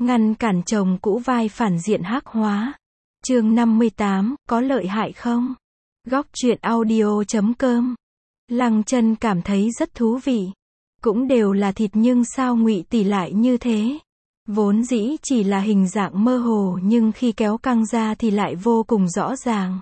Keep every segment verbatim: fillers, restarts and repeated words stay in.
Ngăn cản chồng cũ vai phản diện hắc hóa. Chương năm mươi tám, có lợi hại không? Góc truyện audio chấm com. Lăng Chân cảm thấy rất thú vị. Cũng đều là thịt nhưng sao Ngụy Tỷ lại như thế? Vốn dĩ chỉ là hình dạng mơ hồ nhưng khi kéo căng ra thì lại vô cùng rõ ràng.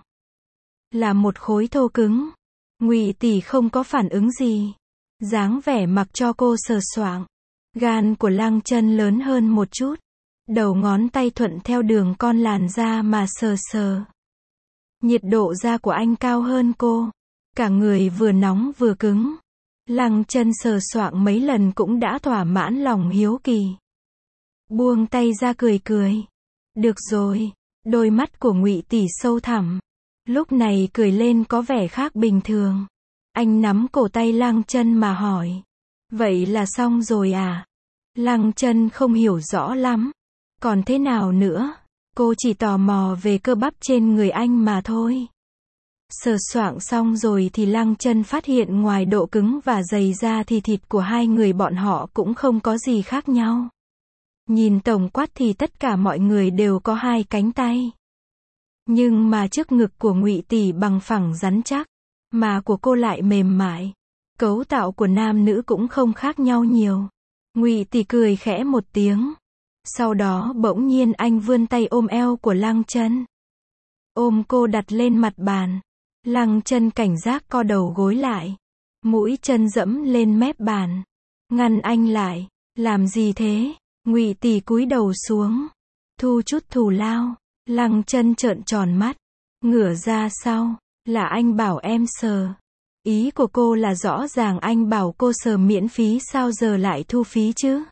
Là một khối thô cứng. Ngụy Tỷ không có phản ứng gì. Dáng vẻ mặc cho cô sờ soạng. Gan của Lăng Chân lớn hơn một chút. Đầu ngón tay thuận theo đường con làn da mà sờ sờ. Nhiệt độ da của anh cao hơn cô. Cả người vừa nóng vừa cứng. Lăng Chân sờ soạng mấy lần cũng đã thỏa mãn lòng hiếu kỳ. Buông tay ra cười cười. Được rồi. Đôi mắt của Ngụy Tỷ sâu thẳm. Lúc này cười lên có vẻ khác bình thường. Anh nắm cổ tay Lăng Chân mà hỏi. Vậy là xong rồi à? Lăng Chân không hiểu rõ lắm. Còn thế nào nữa? Cô chỉ tò mò về cơ bắp trên người anh mà thôi. Sờ soạng xong rồi thì Lăng Chân phát hiện ngoài độ cứng và dày ra thì thịt của hai người bọn họ cũng không có gì khác nhau. Nhìn tổng quát thì tất cả mọi người đều có hai cánh tay. Nhưng mà trước ngực của Ngụy Tỷ bằng phẳng rắn chắc, mà của cô lại mềm mại. Cấu tạo của nam nữ cũng không khác nhau nhiều. Ngụy Tỷ cười khẽ một tiếng. Sau đó bỗng nhiên anh vươn tay ôm eo của Lăng Chân. Ôm cô đặt lên mặt bàn. Lăng Chân cảnh giác co đầu gối lại. Mũi chân dẫm lên mép bàn. Ngăn anh lại. Làm gì thế? Ngụy Tỷ cúi đầu xuống. Thu chút thù lao. Lăng Chân trợn tròn mắt. Ngửa ra sau. Là anh bảo em sờ. Ý của cô là rõ ràng anh bảo cô sờ miễn phí sao giờ lại thu phí chứ?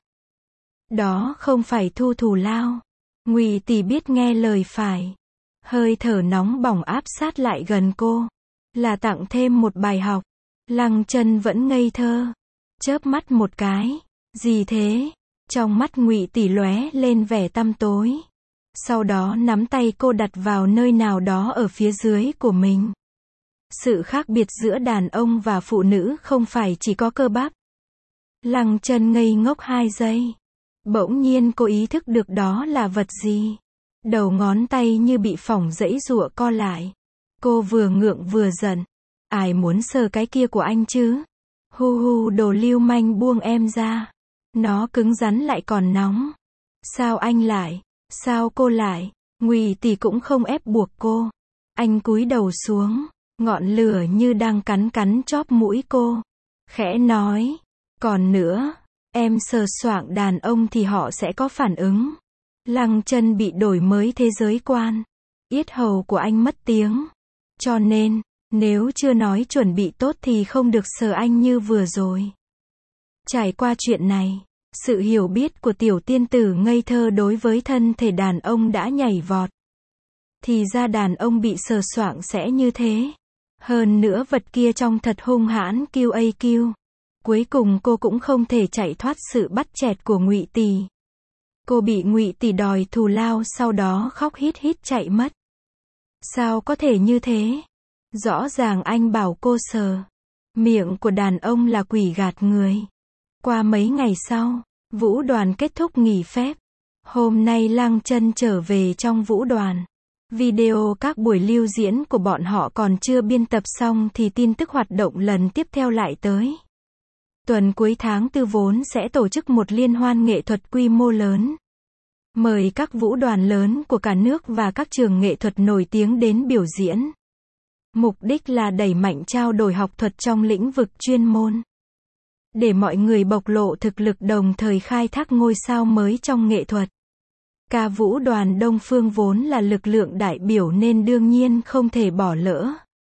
Đó không phải thu thù lao. Ngụy Tỷ biết nghe lời phải. Hơi thở nóng bỏng áp sát lại gần cô. Là tặng thêm một bài học. Lăng Chân vẫn ngây thơ. Chớp mắt một cái. Gì thế? Trong mắt Ngụy Tỷ lóe lên vẻ tăm tối. Sau đó nắm tay cô đặt vào nơi nào đó ở phía dưới của mình. Sự khác biệt giữa đàn ông và phụ nữ không phải chỉ có cơ bắp. Lăng Chân ngây ngốc hai giây. Bỗng nhiên cô ý thức được đó là vật gì. Đầu ngón tay như bị phỏng giãy giụa co lại. Cô vừa ngượng vừa giận. Ai muốn sờ cái kia của anh chứ? Hu hu đồ lưu manh buông em ra. Nó cứng rắn lại còn nóng. Sao anh lại? Sao cô lại? Ngụy Tỷ cũng không ép buộc cô. Anh cúi đầu xuống. Ngọn lửa như đang cắn cắn chóp mũi cô. Khẽ nói. Còn nữa. Em sờ soạng đàn ông thì họ sẽ có phản ứng. Lăng Chân bị đổi mới thế giới quan. Yết hầu của anh mất tiếng. Cho nên, nếu chưa nói chuẩn bị tốt thì không được sờ anh như vừa rồi. Trải qua chuyện này, sự hiểu biết của tiểu tiên tử ngây thơ đối với thân thể đàn ông đã nhảy vọt. Thì ra đàn ông bị sờ soạng sẽ như thế. Hơn nữa vật kia trông thật hung hãn kiu a kiu. Cuối cùng cô cũng không thể chạy thoát sự bắt chẹt của Ngụy Tỷ. Cô bị Ngụy Tỷ đòi thù lao sau đó khóc hít hít chạy mất. Sao có thể như thế? Rõ ràng anh bảo cô sờ. Miệng của đàn ông là quỷ gạt người. Qua mấy ngày sau, vũ đoàn kết thúc nghỉ phép. Hôm nay Lăng Chân trở về trong vũ đoàn. Video các buổi lưu diễn của bọn họ còn chưa biên tập xong thì tin tức hoạt động lần tiếp theo lại tới. Tuần cuối tháng tư vốn sẽ tổ chức một liên hoan nghệ thuật quy mô lớn. Mời các vũ đoàn lớn của cả nước và các trường nghệ thuật nổi tiếng đến biểu diễn. Mục đích là đẩy mạnh trao đổi học thuật trong lĩnh vực chuyên môn. Để mọi người bộc lộ thực lực đồng thời khai thác ngôi sao mới trong nghệ thuật. Ca vũ đoàn Đông Phương vốn là lực lượng đại biểu nên đương nhiên không thể bỏ lỡ.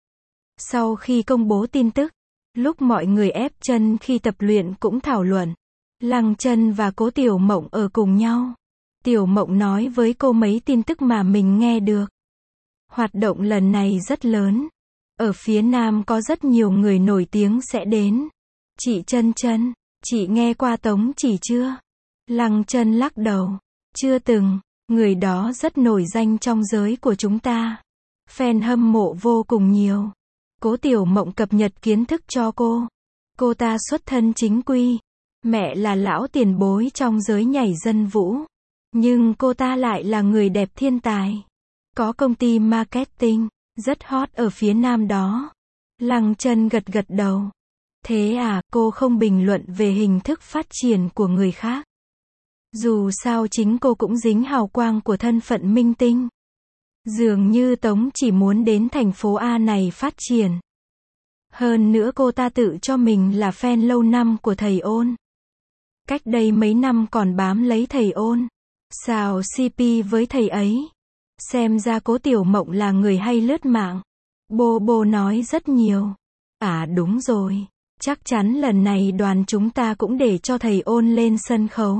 Sau khi công bố tin tức, lúc mọi người ép chân khi tập luyện cũng thảo luận. Lăng Chân và Cố Tiểu Mộng ở cùng nhau. Tiểu Mộng nói với cô mấy tin tức mà mình nghe được. Hoạt động lần này rất lớn. Ở phía Nam có rất nhiều người nổi tiếng sẽ đến. Chị Chân Chân, chị nghe qua Tống Chỉ chưa? Lăng Chân lắc đầu. Chưa từng, người đó rất nổi danh trong giới của chúng ta. Fan hâm mộ vô cùng nhiều. Cố Tiểu Mộng cập nhật kiến thức cho cô. Cô ta xuất thân chính quy. Mẹ là lão tiền bối trong giới nhảy dân vũ. Nhưng cô ta lại là người đẹp thiên tài. Có công ty marketing, rất hot ở phía nam đó. Lăng Chân gật gật đầu. Thế à, cô không bình luận về hình thức phát triển của người khác. Dù sao chính cô cũng dính hào quang của thân phận minh tinh. Dường như Tống chỉ muốn đến thành phố A này phát triển. Hơn nữa cô ta tự cho mình là fan lâu năm của thầy Ôn. Cách đây mấy năm còn bám lấy thầy Ôn. Xào xê pê với thầy ấy. Xem ra Cố Tiểu Mộng là người hay lướt mạng. Bô bô nói rất nhiều. À đúng rồi. Chắc chắn lần này đoàn chúng ta cũng để cho thầy Ôn lên sân khấu.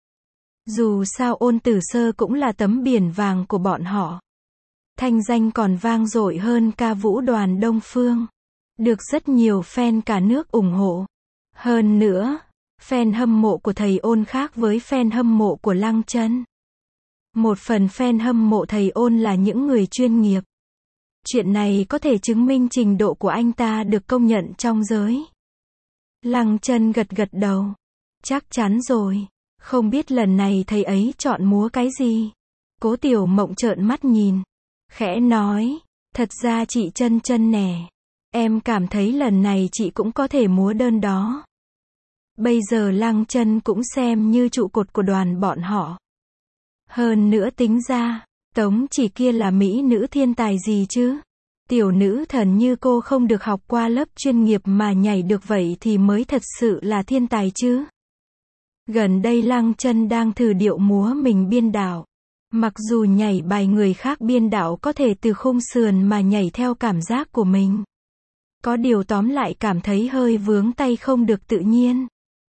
Dù sao Ôn Tử Sơ cũng là tấm biển vàng của bọn họ. Thanh danh còn vang dội hơn ca vũ đoàn Đông Phương. Được rất nhiều fan cả nước ủng hộ. Hơn nữa, fan hâm mộ của thầy Ôn khác với fan hâm mộ của Lăng Chân. Một phần fan hâm mộ thầy Ôn là những người chuyên nghiệp. Chuyện này có thể chứng minh trình độ của anh ta được công nhận trong giới. Lăng Chân gật gật đầu. Chắc chắn rồi. Không biết lần này thầy ấy chọn múa cái gì? Cố Tiểu Mộng trợn mắt nhìn. Khẽ nói. Thật ra chị Chân Chân nè. Em cảm thấy lần này chị cũng có thể múa đơn đó. Bây giờ Lăng Chân cũng xem như trụ cột của đoàn bọn họ. Hơn nữa tính ra, Tống chỉ kia là mỹ nữ thiên tài gì chứ? Tiểu nữ thần như cô không được học qua lớp chuyên nghiệp mà nhảy được vậy thì mới thật sự là thiên tài chứ. Gần đây Lăng Chân đang thử điệu múa mình biên đạo. Mặc dù nhảy bài người khác biên đạo có thể từ khung sườn mà nhảy theo cảm giác của mình. Có điều tóm lại cảm thấy hơi vướng tay không được tự nhiên.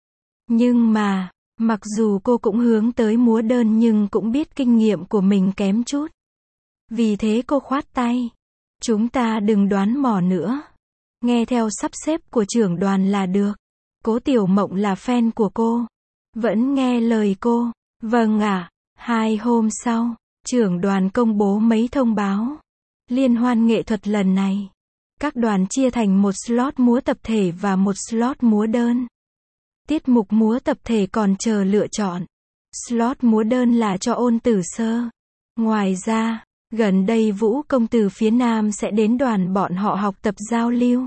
Nhưng mà, mặc dù cô cũng hướng tới múa đơn nhưng cũng biết kinh nghiệm của mình kém chút. Vì thế cô khoát tay. Chúng ta đừng đoán mò nữa. Nghe theo sắp xếp của trưởng đoàn là được. Cố Tiểu Mộng là fan của cô. Vẫn nghe lời cô. Vâng ạ. Hai hôm sau, trưởng đoàn công bố mấy thông báo. Liên hoan nghệ thuật lần này. Các đoàn chia thành một slot múa tập thể và một slot múa đơn. Tiết mục múa tập thể còn chờ lựa chọn. Slot múa đơn là cho Ôn Tử Sơ. Ngoài ra, gần đây Vũ công từ phía Nam sẽ đến đoàn bọn họ học tập giao lưu.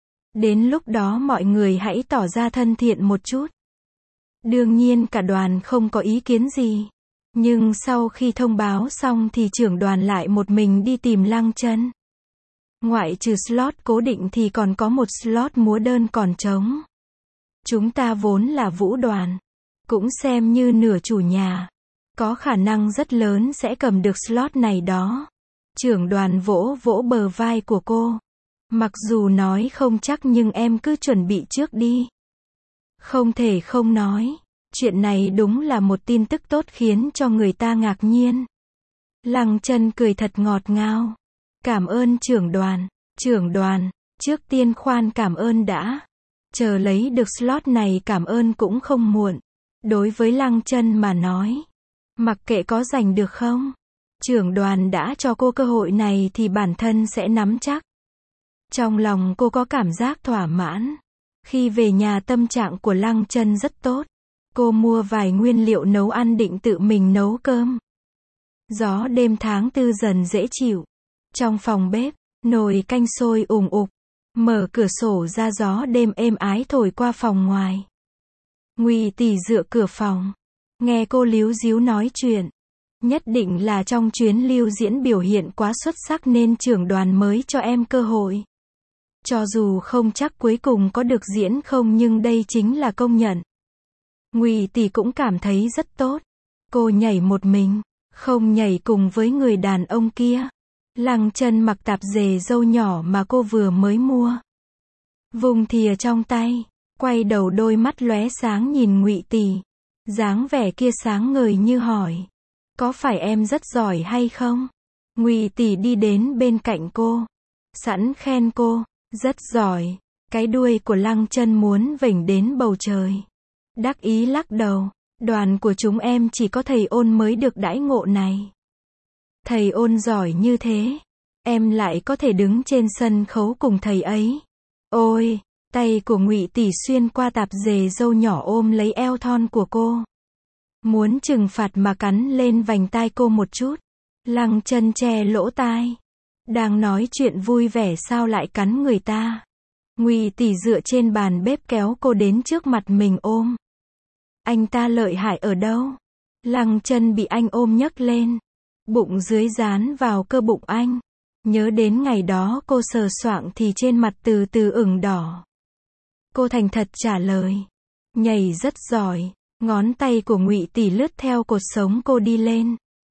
Đến lúc đó mọi người hãy tỏ ra thân thiện một chút. Đương nhiên cả đoàn không có ý kiến gì. Nhưng sau khi thông báo xong thì trưởng đoàn lại một mình đi tìm Lăng Chân. Ngoại trừ slot cố định thì còn có một slot múa đơn còn trống. Chúng ta vốn là vũ đoàn. Cũng xem như nửa chủ nhà. Có khả năng rất lớn sẽ cầm được slot này đó. Trưởng đoàn vỗ vỗ bờ vai của cô. Mặc dù nói không chắc nhưng em cứ chuẩn bị trước đi. Không thể không nói. Chuyện này đúng là một tin tức tốt khiến cho người ta ngạc nhiên. Lăng Chân cười thật ngọt ngào. Cảm ơn trưởng đoàn. Trưởng đoàn, trước tiên khoan cảm ơn đã. Chờ lấy được slot này cảm ơn cũng không muộn. Đối với Lăng Chân mà nói. Mặc kệ có giành được không. Trưởng đoàn đã cho cô cơ hội này thì bản thân sẽ nắm chắc. Trong lòng cô có cảm giác thỏa mãn. Khi về nhà tâm trạng của Lăng Chân rất tốt. Cô mua vài nguyên liệu nấu ăn định tự mình nấu cơm. Gió đêm tháng tư dần dễ chịu. Trong phòng bếp, nồi canh sôi ùng ục. Mở cửa sổ ra gió đêm êm ái thổi qua phòng ngoài. Ngụy Tỷ dựa cửa phòng. Nghe cô líu díu nói chuyện. Nhất định là trong chuyến lưu diễn biểu hiện quá xuất sắc nên trưởng đoàn mới cho em cơ hội. Cho dù không chắc cuối cùng có được diễn không nhưng đây chính là công nhận. Ngụy Tỷ cũng cảm thấy rất tốt. Cô nhảy một mình, không nhảy cùng với người đàn ông kia. Lăng Chân mặc tạp dề dâu nhỏ mà cô vừa mới mua. Vùng thìa trong tay, quay đầu đôi mắt lóe sáng nhìn Ngụy Tỷ. Dáng vẻ kia sáng ngời như hỏi. Có phải em rất giỏi hay không? Ngụy Tỷ đi đến bên cạnh cô. Sẵn khen cô. Rất giỏi. Cái đuôi của Lăng Chân muốn vểnh đến bầu trời. Đắc ý lắc đầu. Đoàn của chúng em chỉ có thầy Ôn mới được đãi ngộ này. Thầy Ôn giỏi như thế. Em lại có thể đứng trên sân khấu cùng thầy ấy. Ôi, tay của Ngụy Tỷ xuyên qua tạp dề dâu nhỏ ôm lấy eo thon của cô. Muốn trừng phạt mà cắn lên vành tai cô một chút. Lăng Chân che lỗ tai. Đang nói chuyện vui vẻ sao lại cắn người ta. Ngụy tỷ dựa trên bàn bếp kéo cô đến trước mặt mình ôm. Anh ta lợi hại ở đâu? Lăng Chân bị anh ôm nhấc lên. Bụng dưới dán vào cơ bụng anh. Nhớ đến ngày đó cô sờ soạng thì trên mặt từ từ ửng đỏ. Cô thành thật trả lời. Nhảy rất giỏi. Ngón tay của Ngụy tỷ lướt theo cột sống cô đi lên.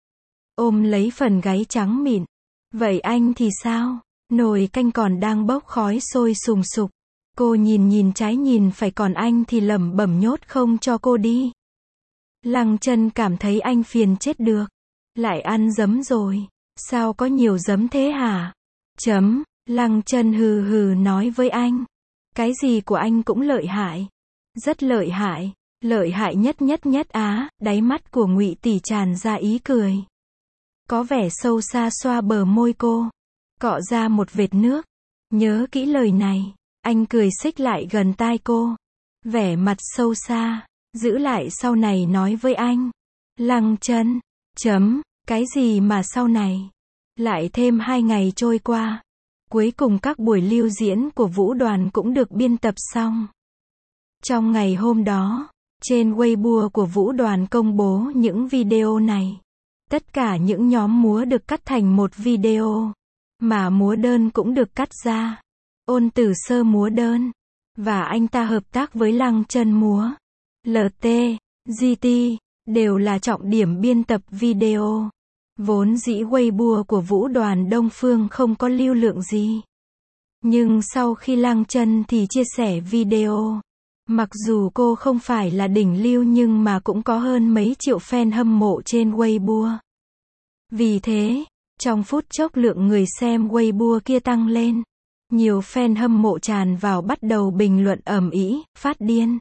Ôm lấy phần gáy trắng mịn. Vậy anh thì sao? Nồi canh còn đang bốc khói sôi sùng sục. Cô nhìn nhìn trái nhìn phải còn anh thì lẩm bẩm nhốt không cho cô đi. Lăng Chân cảm thấy anh phiền chết được. Lại ăn giấm rồi. Sao có nhiều giấm thế hả? Chấm. Lăng Chân hừ hừ nói với anh. Cái gì của anh cũng lợi hại. Rất lợi hại. Lợi hại nhất nhất nhất á. Đáy mắt của Ngụy tỷ tràn ra ý cười. Có vẻ sâu xa xoa bờ môi cô. Cọ ra một vệt nước. Nhớ kỹ lời này. Anh cười xích lại gần tai cô. Vẻ mặt sâu xa. Giữ lại sau này nói với anh. Lăng Chân. Chấm. Cái gì mà sau này? Lại thêm hai ngày trôi qua. Cuối cùng các buổi lưu diễn của vũ đoàn cũng được biên tập xong. Trong ngày hôm đó, trên Weibo của vũ đoàn công bố những video này. Tất cả những nhóm múa được cắt thành một video. Mà múa đơn cũng được cắt ra. Ôn Tử Sơ múa đơn. Và anh ta hợp tác với Lăng Chân múa. lờ tê, giê tê, đều là trọng điểm biên tập video. Vốn dĩ Weibo của vũ đoàn Đông Phương không có lưu lượng gì. Nhưng sau khi Lăng Chân thì chia sẻ video. Mặc dù cô không phải là đỉnh lưu nhưng mà cũng có hơn mấy triệu fan hâm mộ trên Weibo. Vì thế, trong phút chốc lượng người xem Weibo kia tăng lên. Nhiều fan hâm mộ tràn vào bắt đầu bình luận ầm ĩ, phát điên.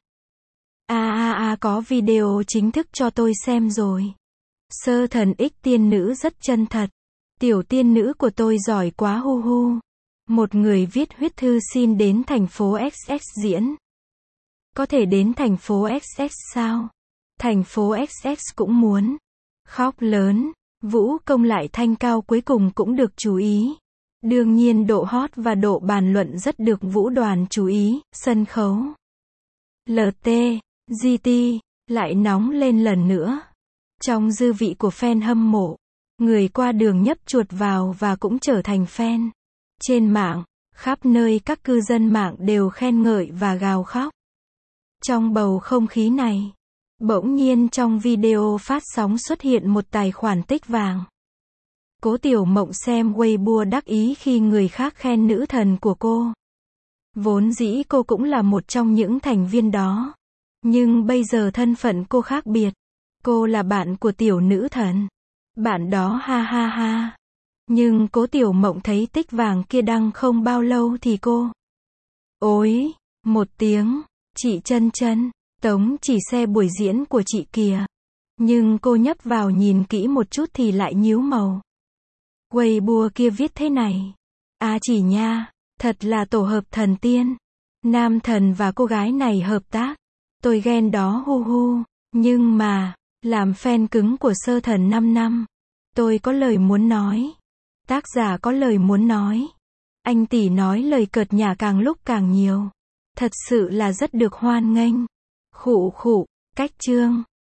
A a a có video chính thức cho tôi xem rồi. Sơ thần ích tiên nữ rất chân thật. Tiểu tiên nữ của tôi giỏi quá hu hu. Một người viết huyết thư xin đến thành phố ích ích diễn. Có thể đến thành phố ích ích sao? Thành phố ích ích cũng muốn. Khóc lớn. Vũ công lại thanh cao cuối cùng cũng được chú ý. Đương nhiên độ hot và độ bàn luận rất được vũ đoàn chú ý. Sân khấu lờ tê, giê tê lại nóng lên lần nữa. Trong dư vị của fan hâm mộ, người qua đường nhấp chuột vào và cũng trở thành fan. Trên mạng, khắp nơi các cư dân mạng đều khen ngợi và gào khóc. Trong bầu không khí này, bỗng nhiên trong video phát sóng xuất hiện một tài khoản tích vàng. Cố Tiểu Mộng xem Weibo đắc ý khi người khác khen nữ thần của cô. Vốn dĩ cô cũng là một trong những thành viên đó. Nhưng bây giờ thân phận cô khác biệt. Cô là bạn của tiểu nữ thần. Bạn đó ha ha ha. Nhưng Cố Tiểu Mộng thấy tích vàng kia đăng không bao lâu thì cô. Ối, một tiếng, chị Chân Chân, Tống chỉ xe buổi diễn của chị kìa. Nhưng cô nhấp vào nhìn kỹ một chút thì lại nhíu màu. Weibo kia viết thế này. À chỉ nha, thật là tổ hợp thần tiên. Nam thần và cô gái này hợp tác. Tôi ghen đó hu hu. Nhưng mà, làm fan cứng của Sơ Thần năm năm. Tôi có lời muốn nói. Tác giả có lời muốn nói. Anh tỷ nói lời cợt nhả càng lúc càng nhiều. Thật sự là rất được hoan nghênh. Khụ khụ, cách chương.